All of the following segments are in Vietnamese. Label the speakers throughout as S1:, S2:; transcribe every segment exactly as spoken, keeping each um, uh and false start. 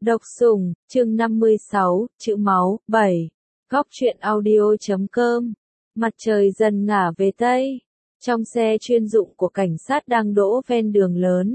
S1: Độc Sủng, chương năm mươi sáu, chữ máu, bảy. Góc truyện audio chấm com. Mặt trời dần ngả về Tây. Trong xe chuyên dụng của cảnh sát đang đỗ ven đường lớn.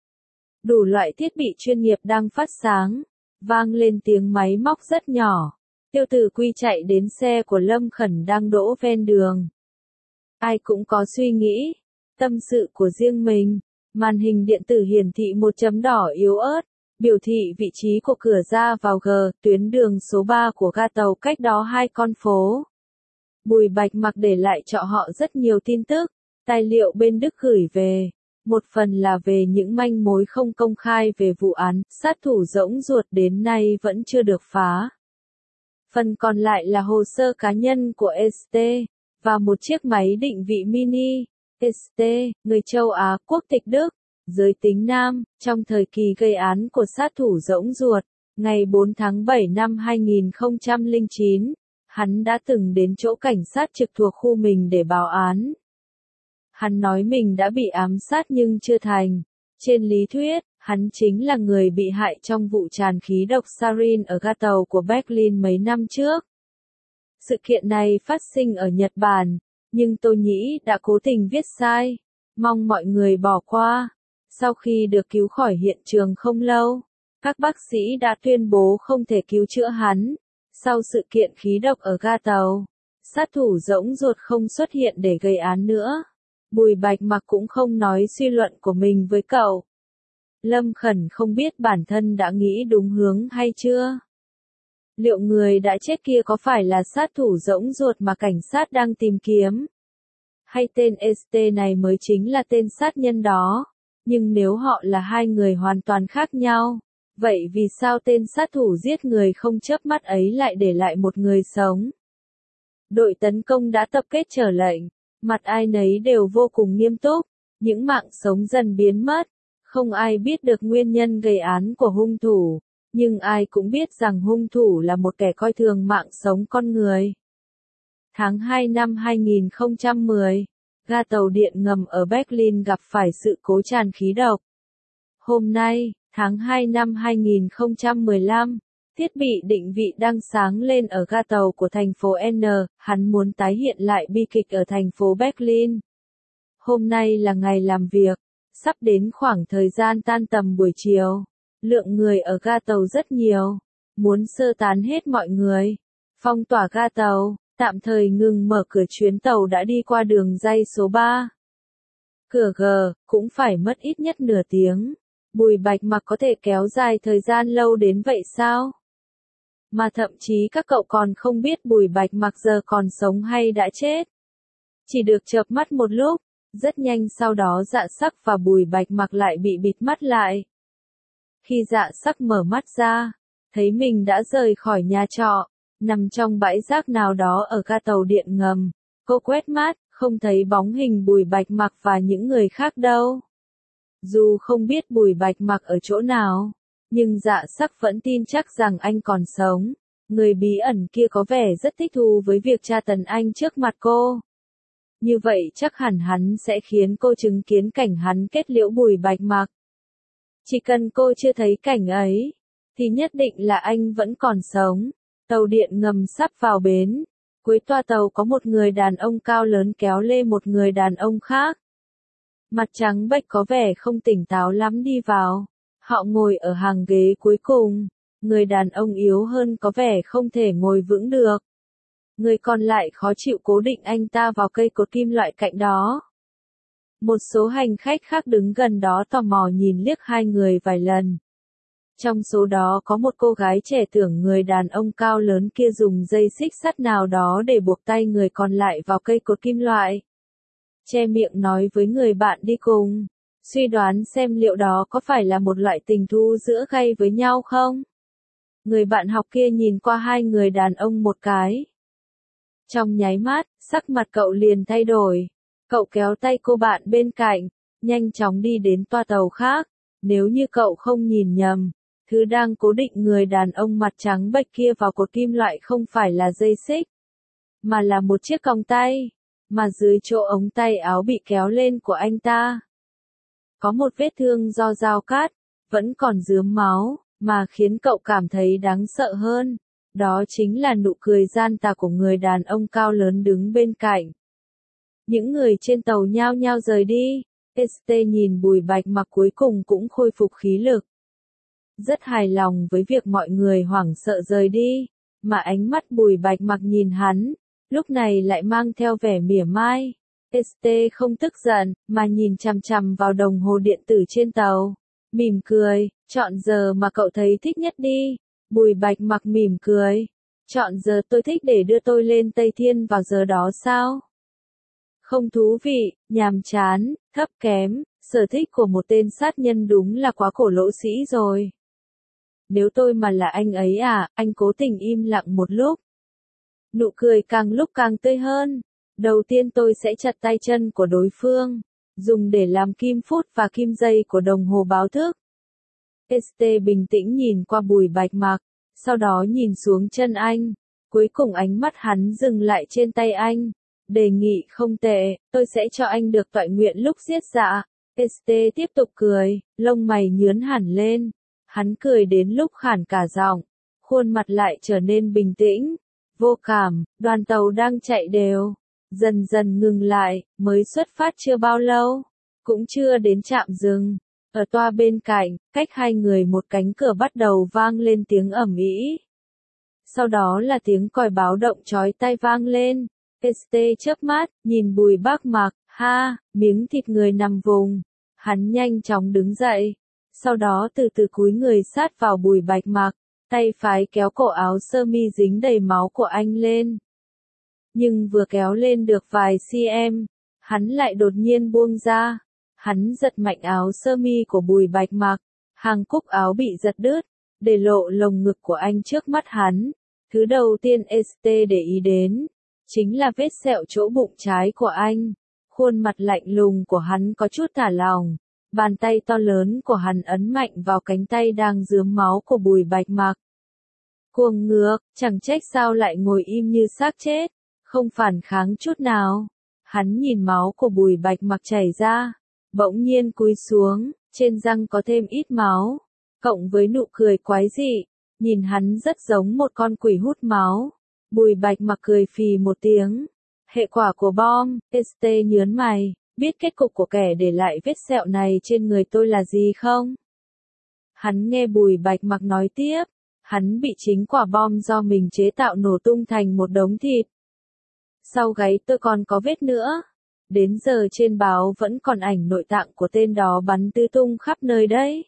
S1: Đủ loại thiết bị chuyên nghiệp đang phát sáng. Vang lên tiếng máy móc rất nhỏ. Tiêu Tử Quy chạy đến xe của Lâm Khẩn đang đỗ ven đường. Ai cũng có suy nghĩ, tâm sự của riêng mình. Màn hình điện tử hiển thị một chấm đỏ yếu ớt, biểu thị vị trí của cửa ra vào G, tuyến đường số ba của ga tàu cách đó hai con phố. Bùi Bạch Mặc để lại cho họ rất nhiều tin tức, tài liệu bên Đức gửi về. Một phần là về những manh mối không công khai về vụ án, sát thủ rỗng ruột đến nay vẫn chưa được phá. Phần còn lại là hồ sơ cá nhân của ét tê, và một chiếc máy định vị mini. ét tê, người châu Á, quốc tịch Đức, giới tính nam, trong thời kỳ gây án của sát thủ rỗng ruột, ngày bốn tháng bảy năm hai nghìn không trăm lẻ chín, hắn đã từng đến chỗ cảnh sát trực thuộc khu mình để báo án. Hắn nói mình đã bị ám sát nhưng chưa thành. Trên lý thuyết, hắn chính là người bị hại trong vụ tràn khí độc sarin ở ga tàu của Berlin mấy năm trước. Sự kiện này phát sinh ở Nhật Bản, nhưng tôi nghĩ đã cố tình viết sai. Mong mọi người bỏ qua. Sau khi được cứu khỏi hiện trường không lâu, các bác sĩ đã tuyên bố không thể cứu chữa hắn. Sau sự kiện khí độc ở ga tàu, sát thủ rỗng ruột không xuất hiện để gây án nữa. Bùi Bạch Mặc cũng không nói suy luận của mình với cậu. Lâm Khẩn không biết bản thân đã nghĩ đúng hướng hay chưa. Liệu người đã chết kia có phải là sát thủ rỗng ruột mà cảnh sát đang tìm kiếm? Hay tên ét tê này mới chính là tên sát nhân đó? Nhưng nếu họ là hai người hoàn toàn khác nhau, vậy vì sao tên sát thủ giết người không chớp mắt ấy lại để lại một người sống? Đội tấn công đã tập kết chờ lệnh, mặt ai nấy đều vô cùng nghiêm túc, những mạng sống dần biến mất, không ai biết được nguyên nhân gây án của hung thủ, nhưng ai cũng biết rằng hung thủ là một kẻ coi thường mạng sống con người. Tháng hai năm hai nghìn không trăm mười, ga tàu điện ngầm ở Berlin gặp phải sự cố tràn khí độc. Hôm nay, tháng hai năm hai nghìn không trăm mười lăm, thiết bị định vị đang sáng lên ở ga tàu của thành phố N, hắn muốn tái hiện lại bi kịch ở thành phố Berlin. Hôm nay là ngày làm việc, sắp đến khoảng thời gian tan tầm buổi chiều. Lượng người ở ga tàu rất nhiều, muốn sơ tán hết mọi người. Phong tỏa ga tàu, tạm thời ngừng mở cửa chuyến tàu đã đi qua đường ray số ba. Cửa G, cũng phải mất ít nhất nửa tiếng. Bùi Bạch Mặc có thể kéo dài thời gian lâu đến vậy sao? Mà thậm chí các cậu còn không biết Bùi Bạch Mặc giờ còn sống hay đã chết. Chỉ được chợp mắt một lúc, rất nhanh sau đó Dạ Sắc và Bùi Bạch Mặc lại bị bịt mắt lại. Khi Dạ Sắc mở mắt ra, thấy mình đã rời khỏi nhà trọ, nằm trong bãi rác nào đó ở ga tàu điện ngầm. Cô quét mắt, không thấy bóng hình Bùi Bạch Mặc và những người khác đâu. Dù không biết Bùi Bạch Mặc ở chỗ nào, nhưng Dạ Sắc vẫn tin chắc rằng anh còn sống. Người bí ẩn kia có vẻ rất thích thú với việc tra tấn anh trước mặt cô. Như vậy chắc hẳn hắn sẽ khiến cô chứng kiến cảnh hắn kết liễu Bùi Bạch Mặc. Chỉ cần cô chưa thấy cảnh ấy, thì nhất định là anh vẫn còn sống. Tàu điện ngầm sắp vào bến. Cuối toa tàu có một người đàn ông cao lớn kéo lê một người đàn ông khác. Mặt trắng bệch có vẻ không tỉnh táo lắm đi vào. Họ ngồi ở hàng ghế cuối cùng. Người đàn ông yếu hơn có vẻ không thể ngồi vững được. Người còn lại khó chịu cố định anh ta vào cây cột kim loại cạnh đó. Một số hành khách khác đứng gần đó tò mò nhìn liếc hai người vài lần. Trong số đó có một cô gái trẻ tưởng người đàn ông cao lớn kia dùng dây xích sắt nào đó để buộc tay người còn lại vào cây cột kim loại. Che miệng nói với người bạn đi cùng, suy đoán xem liệu đó có phải là một loại tình thú giữa gay với nhau không? Người bạn học kia nhìn qua hai người đàn ông một cái. Trong nháy mắt, sắc mặt cậu liền thay đổi. Cậu kéo tay cô bạn bên cạnh, nhanh chóng đi đến toa tàu khác. Nếu như cậu không nhìn nhầm, thứ đang cố định người đàn ông mặt trắng bệch kia vào cột kim loại không phải là dây xích, mà là một chiếc còng tay, mà dưới chỗ ống tay áo bị kéo lên của anh ta có một vết thương do dao cắt, vẫn còn rướm máu. Mà khiến cậu cảm thấy đáng sợ hơn, đó chính là nụ cười gian tà của người đàn ông cao lớn đứng bên cạnh. Những người trên tàu nhao nhao rời đi, ét tê nhìn Bùi Bạch Mặc cuối cùng cũng khôi phục khí lực. Rất hài lòng với việc mọi người hoảng sợ rời đi, mà ánh mắt Bùi Bạch Mặc nhìn hắn, lúc này lại mang theo vẻ mỉa mai. ét tê không tức giận, mà nhìn chằm chằm vào đồng hồ điện tử trên tàu, mỉm cười, chọn giờ mà cậu thấy thích nhất đi. Bùi Bạch Mặc mỉm cười, chọn giờ tôi thích để đưa tôi lên Tây Thiên vào giờ đó sao? Không thú vị, nhàm chán, thấp kém, sở thích của một tên sát nhân đúng là quá cổ lỗ sĩ rồi. Nếu tôi mà là anh ấy à, anh cố tình im lặng một lúc. Nụ cười càng lúc càng tươi hơn. Đầu tiên tôi sẽ chặt tay chân của đối phương, dùng để làm kim phút và kim dây của đồng hồ báo thức. ét tê bình tĩnh nhìn qua Bùi Bạch Mặc, sau đó nhìn xuống chân anh. Cuối cùng ánh mắt hắn dừng lại trên tay anh. Đề nghị không tệ, tôi sẽ cho anh được toại nguyện lúc giết dạ. ét tê tiếp tục cười, lông mày nhướn hẳn lên. Hắn cười đến lúc khản cả giọng, khuôn mặt lại trở nên bình tĩnh, vô cảm. Đoàn tàu đang chạy đều, dần dần ngừng lại, mới xuất phát chưa bao lâu, cũng chưa đến trạm dừng. Ở toa bên cạnh, cách hai người một cánh cửa bắt đầu vang lên tiếng ầm ĩ. Sau đó là tiếng còi báo động chói tai vang lên. ét tê chớp mắt, nhìn Bùi Bác Mặc, ha, miếng thịt người nằm vùng. Hắn nhanh chóng đứng dậy, sau đó từ từ cúi người sát vào Bùi Bạch Mặc, tay phái kéo cổ áo sơ mi dính đầy máu của anh lên. Nhưng vừa kéo lên được vài cm, hắn lại đột nhiên buông ra. Hắn giật mạnh áo sơ mi của Bùi Bạch Mặc, hàng cúc áo bị giật đứt, để lộ lồng ngực của anh trước mắt hắn. Thứ đầu tiên ét tê để ý đến, chính là vết sẹo chỗ bụng trái của anh. Khuôn mặt lạnh lùng của hắn có chút thả lỏng, bàn tay to lớn của hắn ấn mạnh vào cánh tay đang rướm máu của Bùi Bạch Mặc. Cuồng ngược, chẳng trách sao lại ngồi im như xác chết, không phản kháng chút nào. Hắn nhìn máu của Bùi Bạch Mặc chảy ra, bỗng nhiên cúi xuống, trên răng có thêm ít máu, cộng với nụ cười quái dị, nhìn hắn rất giống một con quỷ hút máu. Bùi Bạch Mặc cười phì một tiếng. Hệ quả của bom, ét tê nhớn mày, biết kết cục của kẻ để lại vết sẹo này trên người tôi là gì không? Hắn nghe Bùi Bạch Mặc nói tiếp, hắn bị chính quả bom do mình chế tạo nổ tung thành một đống thịt. Sau gáy tôi còn có vết nữa. Đến giờ trên báo vẫn còn ảnh nội tạng của tên đó bắn tứ tung khắp nơi đấy.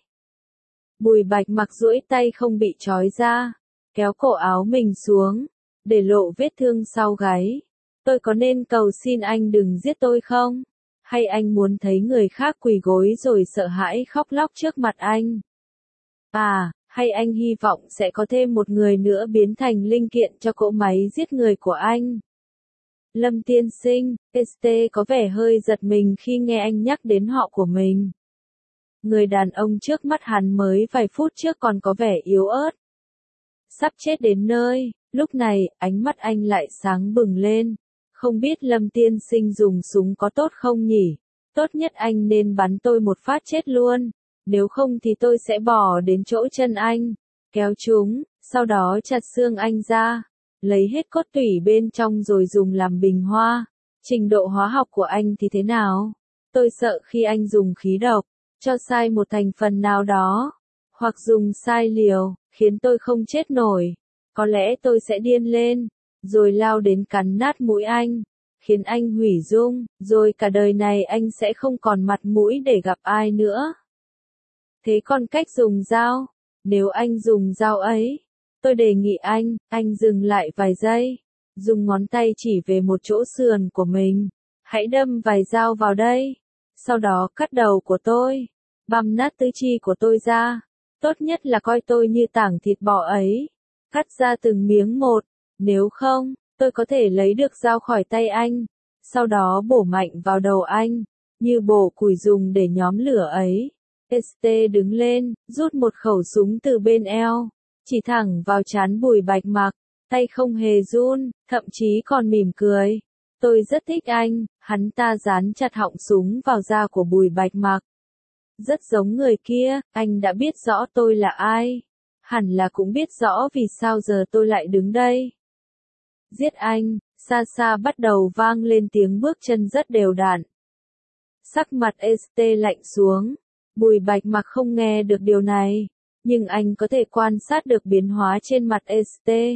S1: Bùi Bạch Mặc duỗi tay không bị trói ra, kéo cổ áo mình xuống, để lộ vết thương sau gáy. Tôi có nên cầu xin anh đừng giết tôi không? Hay anh muốn thấy người khác quỳ gối rồi sợ hãi khóc lóc trước mặt anh? À, hay anh hy vọng sẽ có thêm một người nữa biến thành linh kiện cho cỗ máy giết người của anh? Lâm tiên sinh, ét tê có vẻ hơi giật mình khi nghe anh nhắc đến họ của mình. Người đàn ông trước mắt hắn mới vài phút trước còn có vẻ yếu ớt, sắp chết đến nơi, lúc này, ánh mắt anh lại sáng bừng lên. Không biết Lâm tiên sinh dùng súng có tốt không nhỉ? Tốt nhất anh nên bắn tôi một phát chết luôn, nếu không thì tôi sẽ bỏ đến chỗ chân anh, kéo chúng, sau đó chặt xương anh ra, lấy hết cốt tủy bên trong rồi dùng làm bình hoa. Trình độ hóa học của anh thì thế nào? Tôi sợ khi anh dùng khí độc, cho sai một thành phần nào đó, hoặc dùng sai liều, khiến tôi không chết nổi. Có lẽ tôi sẽ điên lên, rồi lao đến cắn nát mũi anh, khiến anh hủy dung, rồi cả đời này anh sẽ không còn mặt mũi để gặp ai nữa. Thế còn cách dùng dao? Nếu anh dùng dao ấy, tôi đề nghị anh, anh dừng lại vài giây, dùng ngón tay chỉ về một chỗ sườn của mình, hãy đâm vài dao vào đây, sau đó cắt đầu của tôi, băm nát tứ chi của tôi ra, tốt nhất là coi tôi như tảng thịt bò ấy, cắt ra từng miếng một, nếu không, tôi có thể lấy được dao khỏi tay anh, sau đó bổ mạnh vào đầu anh, như bổ củi dùng để nhóm lửa ấy. ét tê đứng lên, rút một khẩu súng từ bên eo, chỉ thẳng vào trán Bùi Bạch Mặc, tay không hề run, thậm chí còn mỉm cười. Tôi rất thích anh, hắn ta dán chặt họng súng vào da của Bùi Bạch Mặc. Rất giống người kia, anh đã biết rõ tôi là ai. hẳn là cũng biết rõ vì sao giờ tôi lại đứng đây. Giết anh, xa xa bắt đầu vang lên tiếng bước chân rất đều đặn. Sắc mặt ét tê lạnh xuống, Bùi Bạch Mặc không nghe được điều này, nhưng anh có thể quan sát được biến hóa trên mặt ét tê.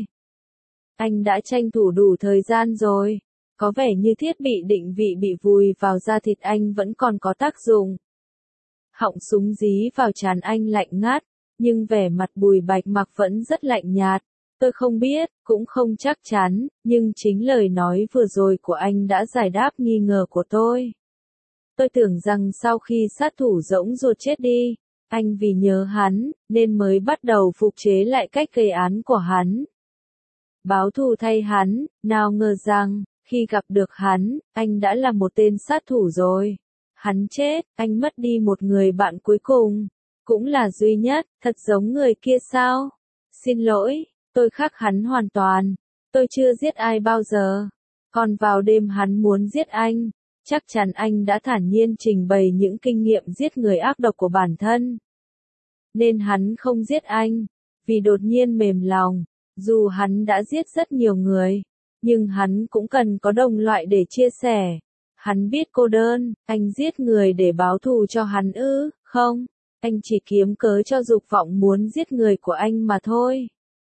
S1: Anh đã tranh thủ đủ thời gian rồi, có vẻ như thiết bị định vị bị vùi vào da thịt anh vẫn còn có tác dụng. Họng súng dí vào trán anh lạnh ngắt, nhưng vẻ mặt Bùi Bạch Mặc vẫn rất lạnh nhạt. Tôi không biết, cũng không chắc chắn, nhưng chính lời nói vừa rồi của anh đã giải đáp nghi ngờ của tôi. Tôi tưởng rằng sau khi sát thủ rỗng ruột chết đi, anh vì nhớ hắn, nên mới bắt đầu phục chế lại cách gây án của hắn. Báo thù thay hắn, nào ngờ rằng, khi gặp được hắn, anh đã là một tên sát thủ rồi. Hắn chết, anh mất đi một người bạn cuối cùng, cũng là duy nhất, thật giống người kia sao? Xin lỗi, tôi khác hắn hoàn toàn, tôi chưa giết ai bao giờ. Còn vào đêm hắn muốn giết anh, chắc chắn anh đã thản nhiên trình bày những kinh nghiệm giết người ác độc của bản thân. Nên hắn không giết anh, vì đột nhiên mềm lòng, dù hắn đã giết rất nhiều người, nhưng hắn cũng cần có đồng loại để chia sẻ. Hắn biết cô đơn, anh giết người để báo thù cho hắn ư, không, anh chỉ kiếm cớ cho dục vọng muốn giết người của anh mà thôi.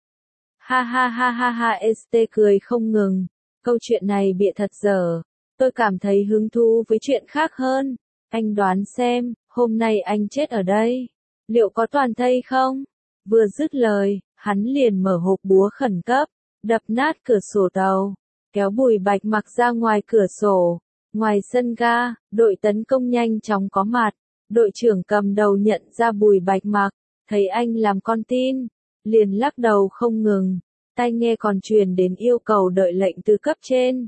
S1: Ha ha ha ha ha ét tê cười không ngừng, câu chuyện này bịa thật dở, tôi cảm thấy hứng thú với chuyện khác hơn. Anh đoán xem, hôm nay anh chết ở đây, liệu có toàn thây không? Vừa dứt lời, hắn liền mở hộp búa khẩn cấp, đập nát cửa sổ tàu, kéo Bùi Bạch Mặc ra ngoài cửa sổ. Ngoài sân ga, đội tấn công nhanh chóng có mặt, đội trưởng cầm đầu nhận ra Bùi Bạch Mặc, thấy anh làm con tin, liền lắc đầu không ngừng, tai nghe còn truyền đến yêu cầu đợi lệnh từ cấp trên.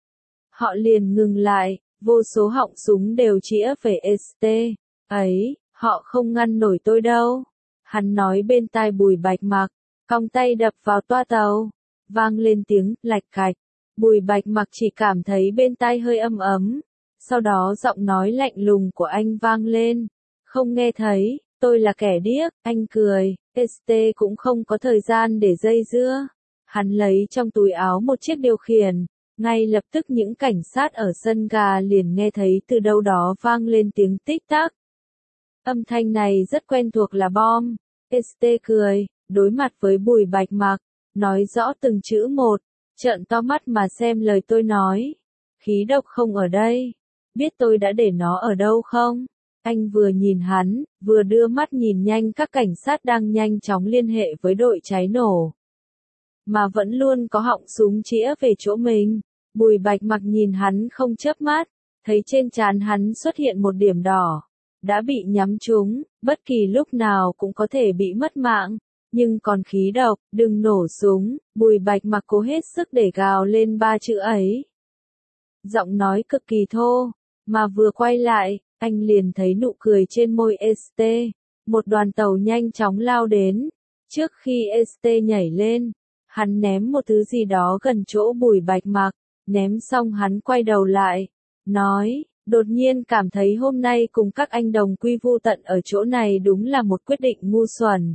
S1: Họ liền ngừng lại, vô số họng súng đều chĩa về ét tê, ấy, họ không ngăn nổi tôi đâu. Hắn nói bên tai Bùi Bạch Mặc, cong tay đập vào toa tàu, vang lên tiếng lạch cạch. Bùi Bạch Mặc chỉ cảm thấy bên tai hơi ấm ấm, sau đó giọng nói lạnh lùng của anh vang lên, không nghe thấy, tôi là kẻ điếc, anh cười, ét tê cũng không có thời gian để dây dưa. Hắn lấy trong túi áo một chiếc điều khiển, ngay lập tức những cảnh sát ở sân ga liền nghe thấy từ đâu đó vang lên tiếng tích tắc. Âm thanh này rất quen thuộc là bom, ét tê cười, đối mặt với Bùi Bạch Mặc, nói rõ từng chữ một. Trợn to mắt mà xem lời tôi nói. Khí độc không ở đây. Biết tôi đã để nó ở đâu không? Anh vừa nhìn hắn, vừa đưa mắt nhìn nhanh các cảnh sát đang nhanh chóng liên hệ với đội cháy nổ. Mà vẫn luôn có họng súng chĩa về chỗ mình. Bùi Bạch Mặc nhìn hắn không chớp mắt, thấy trên trán hắn xuất hiện một điểm đỏ. Đã bị nhắm trúng, bất kỳ lúc nào cũng có thể bị mất mạng. Nhưng còn khí độc, đừng nổ súng, Bùi Bạch Mặc cố hết sức để gào lên ba chữ ấy. Giọng nói cực kỳ thô, mà vừa quay lại, anh liền thấy nụ cười trên môi ét tê. Một đoàn tàu nhanh chóng lao đến. Trước khi ét tê nhảy lên, hắn ném một thứ gì đó gần chỗ Bùi Bạch Mặc, ném xong hắn quay đầu lại, nói, đột nhiên cảm thấy hôm nay cùng các anh đồng quy vu tận ở chỗ này đúng là một quyết định ngu xuẩn.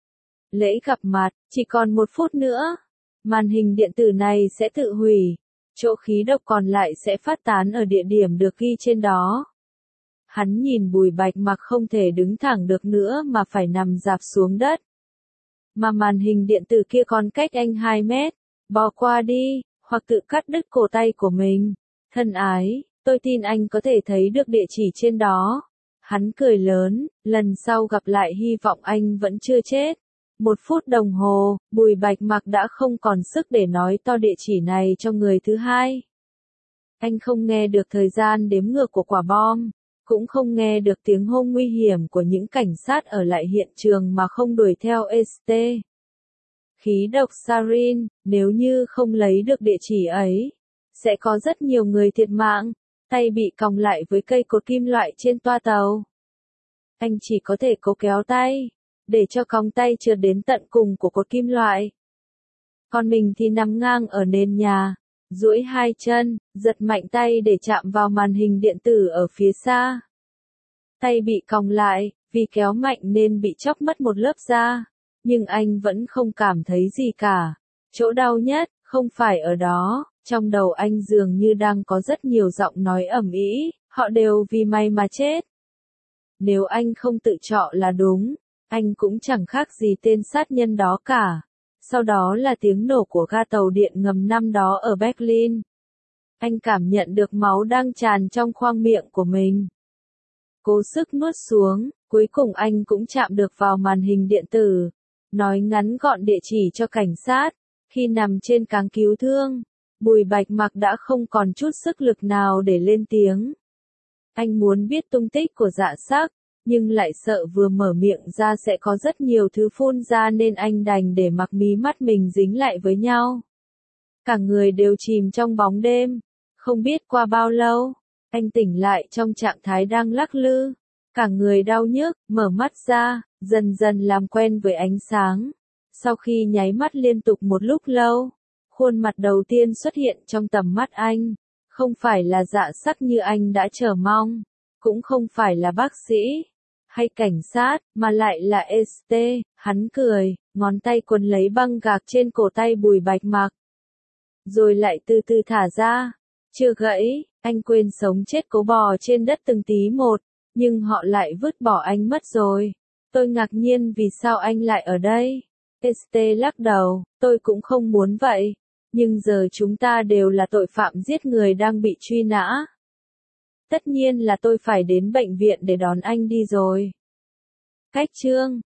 S1: Lễ gặp mặt, chỉ còn một phút nữa. Màn hình điện tử này sẽ tự hủy. Chỗ khí độc còn lại sẽ phát tán ở địa điểm được ghi trên đó. Hắn nhìn Bùi Bạch Mặc không thể đứng thẳng được nữa mà phải nằm rạp xuống đất. Mà màn hình điện tử kia còn cách anh hai mét. Bỏ qua đi, hoặc tự cắt đứt cổ tay của mình. Thân ái, tôi tin anh có thể thấy được địa chỉ trên đó. Hắn cười lớn, lần sau gặp lại hy vọng anh vẫn chưa chết. Một phút đồng hồ, Bùi Bạch Mặc đã không còn sức để nói to địa chỉ này cho người thứ hai. Anh không nghe được thời gian đếm ngược của quả bom, cũng không nghe được tiếng hô nguy hiểm của những cảnh sát ở lại hiện trường mà không đuổi theo ét tê. Khí độc sarin, nếu như không lấy được địa chỉ ấy, sẽ có rất nhiều người thiệt mạng, tay bị còng lại với cây cột kim loại trên toa tàu. Anh chỉ có thể cố kéo tay, để cho còng tay trượt đến tận cùng của cột kim loại. Còn mình thì nằm ngang ở nền nhà, duỗi hai chân, giật mạnh tay để chạm vào màn hình điện tử ở phía xa. Tay bị còng lại, vì kéo mạnh nên bị chóc mất một lớp da. Nhưng anh vẫn không cảm thấy gì cả. Chỗ đau nhất, không phải ở đó, trong đầu anh dường như đang có rất nhiều giọng nói ầm ĩ, họ đều vì mày mà chết. Nếu anh không tự chọn là đúng, anh cũng chẳng khác gì tên sát nhân đó cả. Sau đó là tiếng nổ của ga tàu điện ngầm năm đó ở Berlin. Anh cảm nhận được máu đang tràn trong khoang miệng của mình. Cố sức nuốt xuống, cuối cùng anh cũng chạm được vào màn hình điện tử. Nói ngắn gọn địa chỉ cho cảnh sát. Khi nằm trên cáng cứu thương, Bùi Bạch Mặc đã không còn chút sức lực nào để lên tiếng. Anh muốn biết tung tích của Dạ Sắc, nhưng lại sợ vừa mở miệng ra sẽ có rất nhiều thứ phun ra nên anh đành để mặc mí mắt mình dính lại với nhau. Cả người đều chìm trong bóng đêm. Không biết qua bao lâu, anh tỉnh lại trong trạng thái đang lắc lư. Cả người đau nhức, mở mắt ra, dần dần làm quen với ánh sáng. Sau khi nháy mắt liên tục một lúc lâu, khuôn mặt đầu tiên xuất hiện trong tầm mắt anh. Không phải là Dạ Sắc như anh đã chờ mong, cũng không phải là bác sĩ hay cảnh sát, mà lại là ét tê. Hắn cười, ngón tay quấn lấy băng gạc trên cổ tay Bùi Bạch Mặc. Rồi lại từ từ thả ra. Chưa gãy, anh quên sống chết cố bò trên đất từng tí một, nhưng họ lại vứt bỏ anh mất rồi. Tôi ngạc nhiên vì sao anh lại ở đây. ét tê lắc đầu, tôi cũng không muốn vậy. Nhưng giờ chúng ta đều là tội phạm giết người đang bị truy nã. Tất nhiên là tôi phải đến bệnh viện để đón anh đi rồi. Cách chương